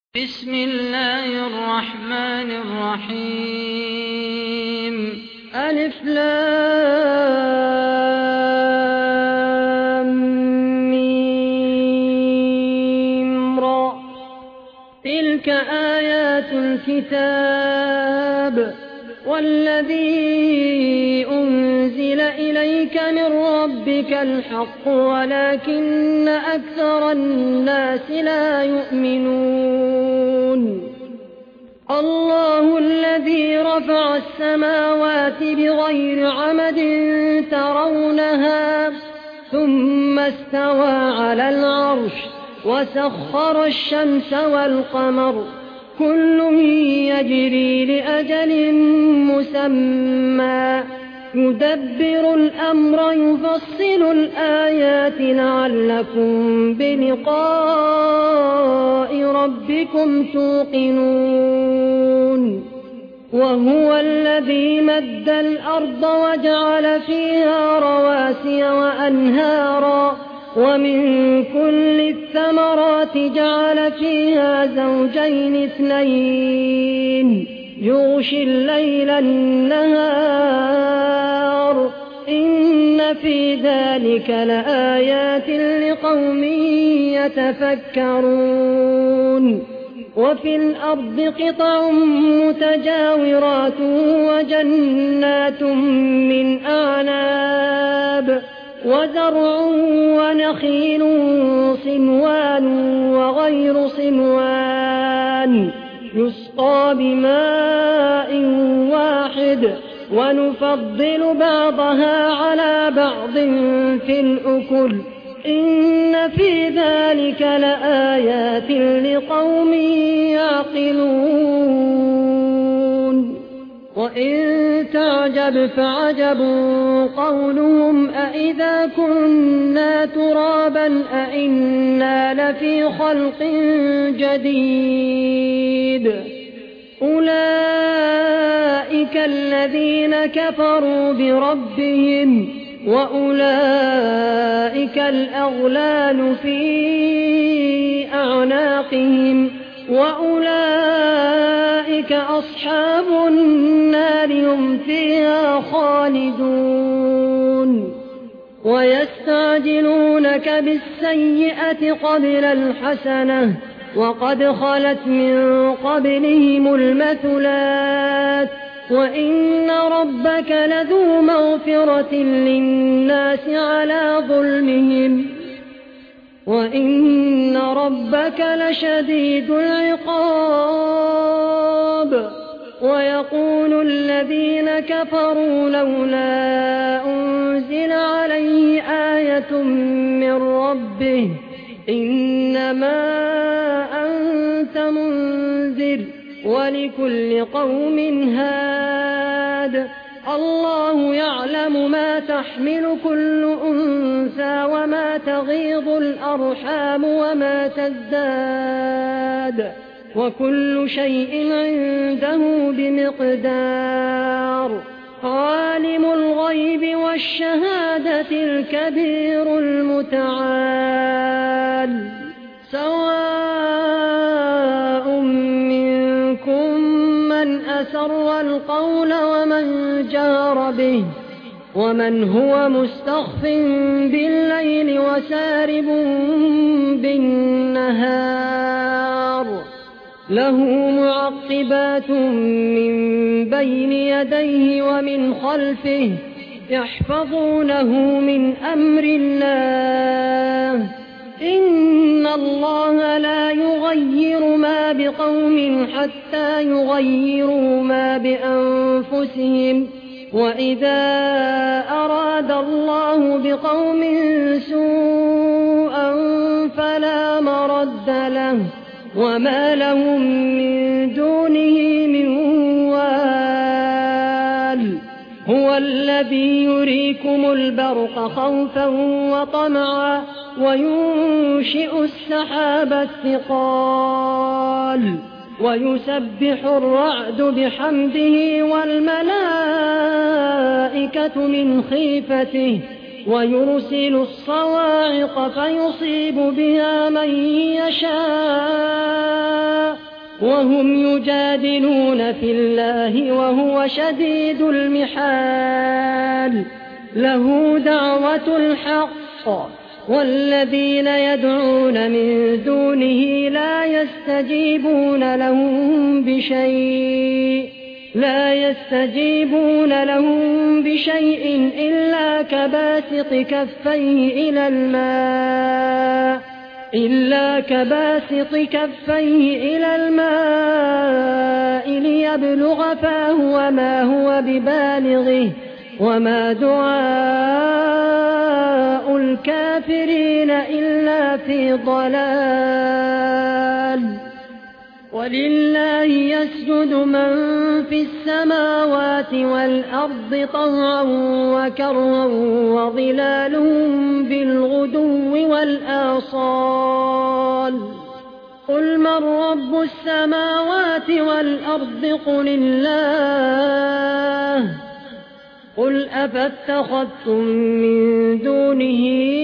بسم الله الرحمن الرحيم. ألف لام ميم را. تلك آيات الكتاب والذي أنزل إليك من ربك الحق ولكن أكثر الناس لا يؤمنون. الله الذي رفع السماوات بغير عمد ترونها ثم استوى على العرش وسخر الشمس والقمر كل يجري لأجل مسمى يدبر الأمر يفصل الآيات لعلكم بلقاء ربكم توقنون. وهو الذي مد الأرض وجعل فيها رواسي وأنهارا ومن كل الثمرات جعل فيها زوجين اثنين يغشي الليل النهار إن في ذلك لآيات لقوم يتفكرون. وفي الأرض قطع متجاورات وجنات من أعناب وزرع ونخيل صنوان وغير صنوان يسقى بماء واحد ونفضل بعضها على بعض في الأكل إن في ذلك لآيات لقوم يعقلون. وإن تعجب فعجب قولهم أإذا كنا ترابا أإنا لفي خلق جديد أولئك الذين كفروا بربهم وأولئك الأغلال في أعناقهم وأولئك أصحاب النار هم فيها خالدون. ويستعجلونك بالسيئة قبل الحسنة وقد خلت من قبلهم المثلات وإن ربك لذو مغفرة للناس على ظلمهم وإن ربك لشديد العقاب. ويقول الذين كفروا لولا أنزل عليه آية من ربه إنما أنت منذر ولكل قوم هاد الله يعلم ما تحمل كل أنثى وما تغيض الأرحام وما تزداد وكل شيء عنده بمقدار. عالم الغيب والشهادة الكبير المتعال سواء منكم من أسر القول ومن جهر به ومن هو مستخف بالليل وسارب بالنهار له معقبات من بين يديه ومن خلفه يحفظونه من أمر الله إن الله لا يغير ما بقوم حتى يغيروا ما بأنفسهم وإذا أراد الله بقوم سوءا فلا مرد له وما لهم من دونه من وال. هو الذي يريكم البرق خوفا وطمعا وينشئ السحاب الثقال ويسبح الرعد بحمده والملائكة من خيفته ويرسل الصواعق فيصيب بها من يشاء وهم يجادلون في الله وهو شديد المحال له دعوة الحق والذين يدعون من دونه لا يستجيبون لهم بشيء إلا كباسط كفيه إلى الماء ليبلغ فاه وما هو ببالغه وما دعاء الكافرين إلا في ضلال ولله يسجد من في السماوات والأرض طوعا وكرها وظلالهم بالغدو والآصال قل من رب السماوات والأرض قل الله قل أفاتخذتم من دونه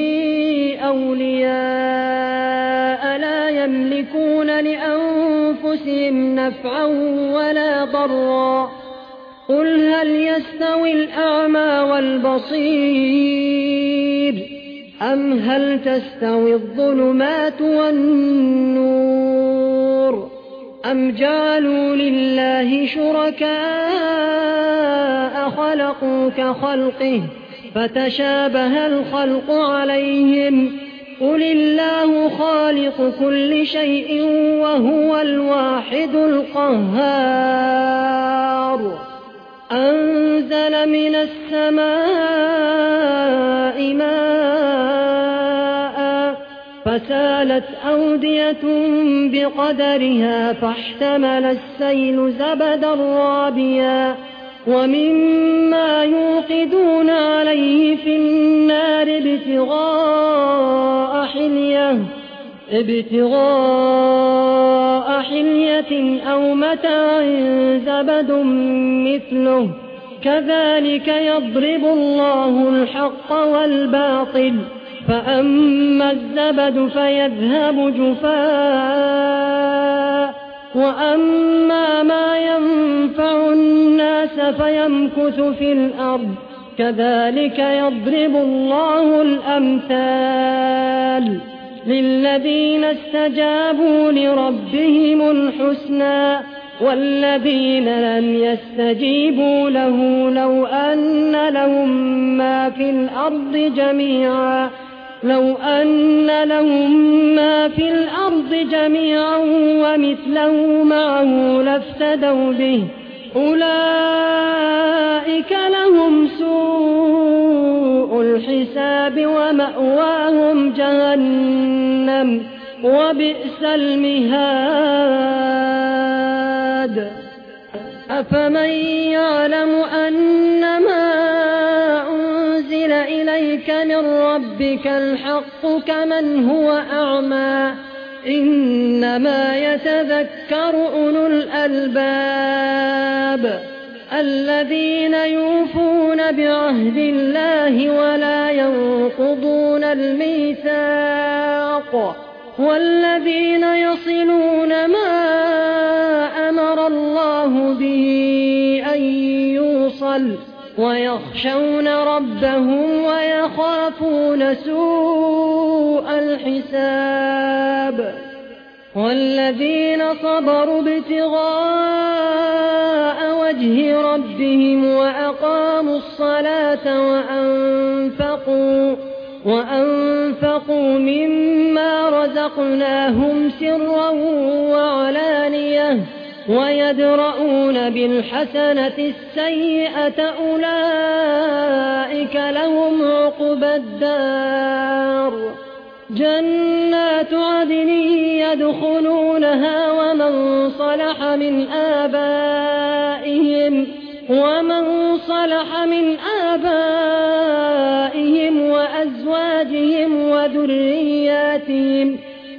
أولياء لا يملكون لأنفسهم نفعا ولا ضرا قل هل يستوي الأعمى والبصير أم هل تستوي الظلمات والنور أم جعلوا لله شركاء خلقوا كخلقه فتشابه الخلق عليهم قل الله خالق كل شيء وهو الواحد القهار أنزل من السماء ماء فسالت أودية بقدرها فاحتمل السيل زبدا رابيا ومما يوقدون عليه في النار ابتغاء حلية أو متاع زبد مثله كذلك يضرب الله الحق والباطل فأما الزبد فيذهب جفاء وأما ما ينفع الناس فيمكث في الأرض كذلك يضرب الله الأمثال للذين استجابوا لربهم الحسنى والذين لم يستجيبوا له لو أن لهم ما في الأرض جميعا ومثله معه لافتدوا به أولئك لهم سوء الحساب ومأواهم جهنم وبئس المهاد أفمن يعلم أنما أنزل إليك من ربك الحق كمن هو أعمى إنما يتذكر أولو الألباب الذين يوفون بعهد الله ولا ينقضون الميثاق والذين يصلون ما أمر الله به أن يوصل ويخشون ربهم ويخافون سوء الحساب والذين صبروا ابتغاء وجه ربهم وأقاموا الصلاة وأنفقوا مما رزقناهم سرا وعلانية ويدرؤون بالحسنة السيئة أولئك لهم عقبى الدار جنات عدن يدخلونها ومن صلح من آبائهم وأزواجهم وذرياتهم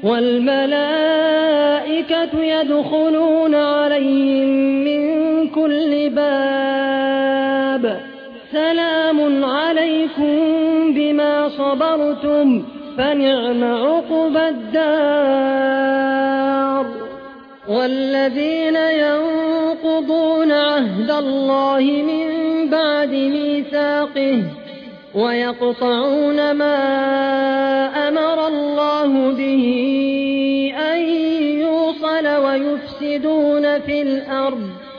والملائكة يدخلون عليهم من كل باب سلام عليكم بما صبرتم فنعم عقبى الدار والذين ينقضون عهد الله من بعد ميثاقه ويقطعون ما أمر الله به أن يوصل ويفسدون في الأرض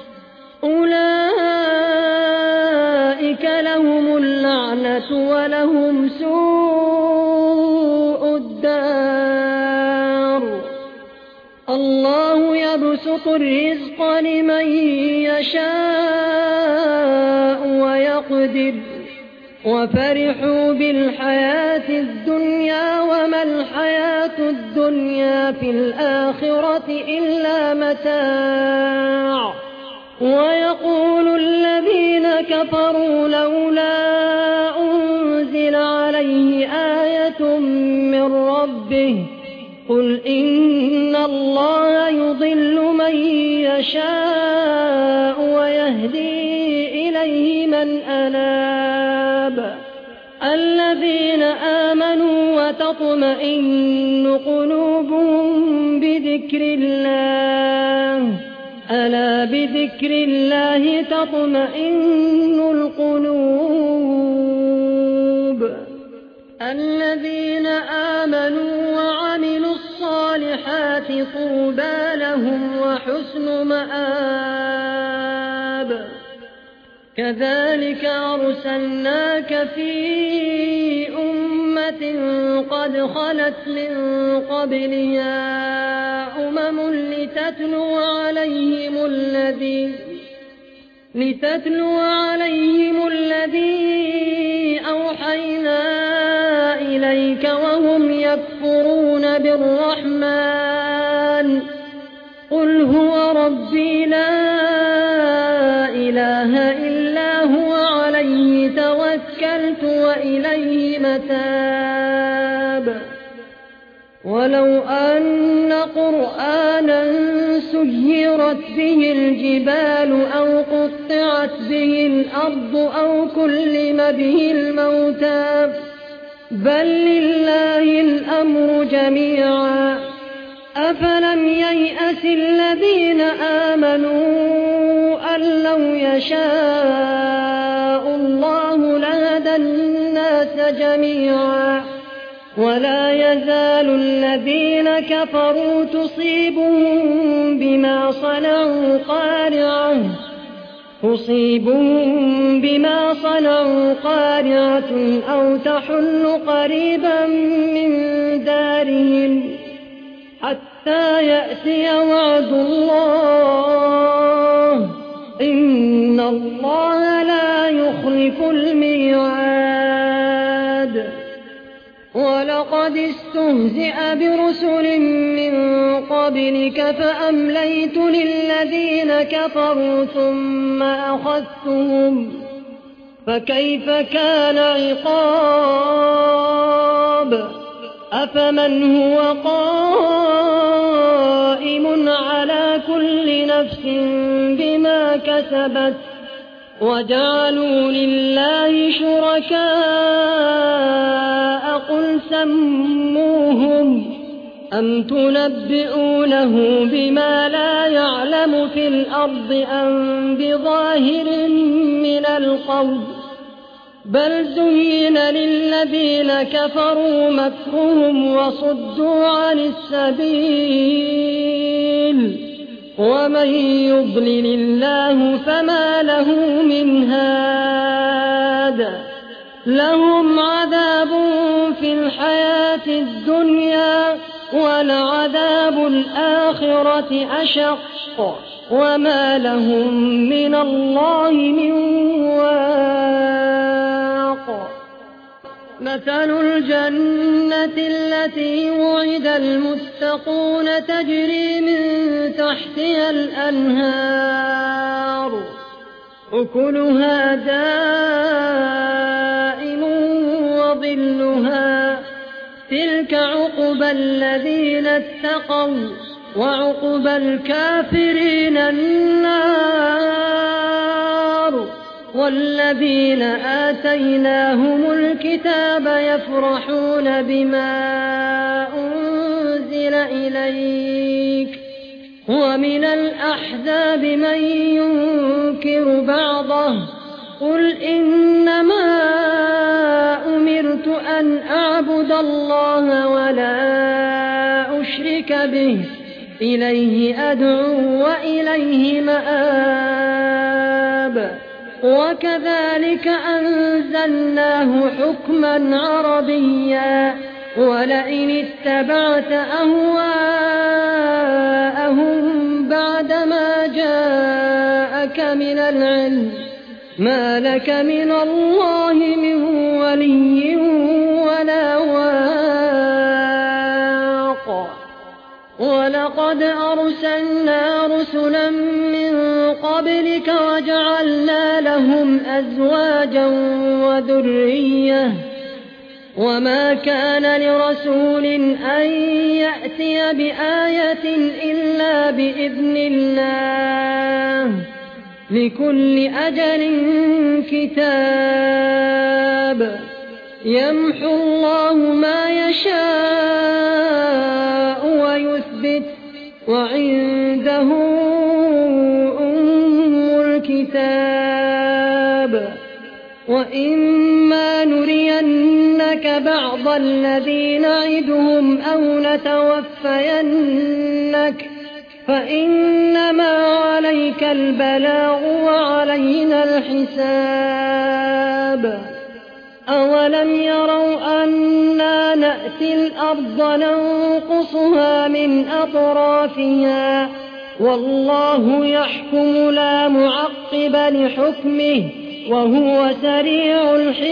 أولئك لهم اللعنة ولهم سوء الدار. الله يبسط الرزق لمن يشاء ويقدر وفرحوا بالحياة الدنيا وما الحياة الدنيا في الآخرة إلا متاع. ويقول الذين كفروا لولا أنزل عليه آية من ربه قل إن الله يضل من يشاء ويهدي إليه من أناب. الذين آمنوا وتطمئن قلوبهم بذكر الله ألا بذكر الله تطمئن القلوب. الذين آمنوا وعملوا الصالحات طوبى لهم وحسن مآب. كذلك أرسلناك في أمة قد خلت من قبلها أمم لتتلو عليهم الذي أوحينا إليك وهم يكفرون بالرحمن قل هو ربي لا إله إلا هو عليه توكلت وإليه متاب. ولو أن قرآنا سيرت به الجبال أو قطعت به الأرض أو كلم به الموتى بل لله الأمر جميعا أفلم ييأس الذين آمنوا أن لو يشاء الله لهدى الناس جميعا ولا يزال الذين كفروا تصيبهم بما صنعوا قارعة أو تحل قريبا من دارهم حتى يأتي وعد الله إن الله لا يخلف الميعاد. ولقد استهزئ برسل من قبلك فأمليت للذين كفروا ثم أخذتهم فكيف كان عقاب. أفمن هو قائم على كل نفس بما كسبت وجعلوا لله شركاء قل سموهم أم تنبئونه بما لا يعلم في الأرض أم بظاهر من القول بل زين للذين كفروا مكرهم وصدوا عن السبيل ومن يضلل الله فما له من هاد. لهم عذاب في الحياة الدنيا ولعذاب الآخرة أشق وما لهم من الله من واق. مثل الجنة التي وعد المتقون تجري من تحتها الأنهار أكلها دائم وظلها تلك عقبى الذين اتقوا وعقبى الكافرين النار. والذين آتيناهم الكتاب يفرحون بما أنزل إليك ومن الأحزاب من ينكر بعضه قل إنما أمرت أن أعبد الله ولا أشرك به إليه أدعو وإليه مآب وكذلك أنزلناه حكما عربيا ولئن اتبعت أهواءهم بعدما جاءك من العلم ما لك من الله من ولي ولا واق ولقد أرسلنا رسلا من قبلك وجعلنا لهم أزواجا وذرية وما كان لرسول أن يأتي بآية إلا بإذن الله لكل أجل كتاب يمحو الله ما يشاء ويثبت وعنده أم الكتاب وإما نرينك بعض الذي نعدهم أو نتوفينك فإنما عليك البلاغ وعلينا الحساب أولم يروا أنا نأتي الأرض ننقصها من أطرافها والله يحكم لا معقب لحكمه وهو سريع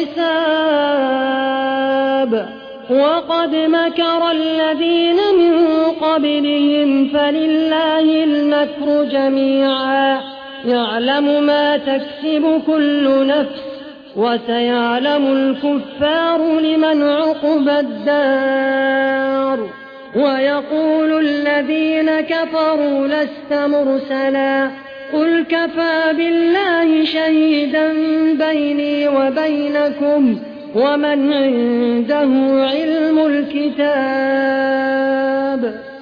الحساب وقد مكر الذين من قبلهم فلله المكر جميعا يعلم ما تكسب كل نفس وسيعلم الكفار لمن عقبى الدار ويقول الذين كفروا لست مرسلا قل كفى بالله شهيدا بيني وبينكم ومن عنده علم الكتاب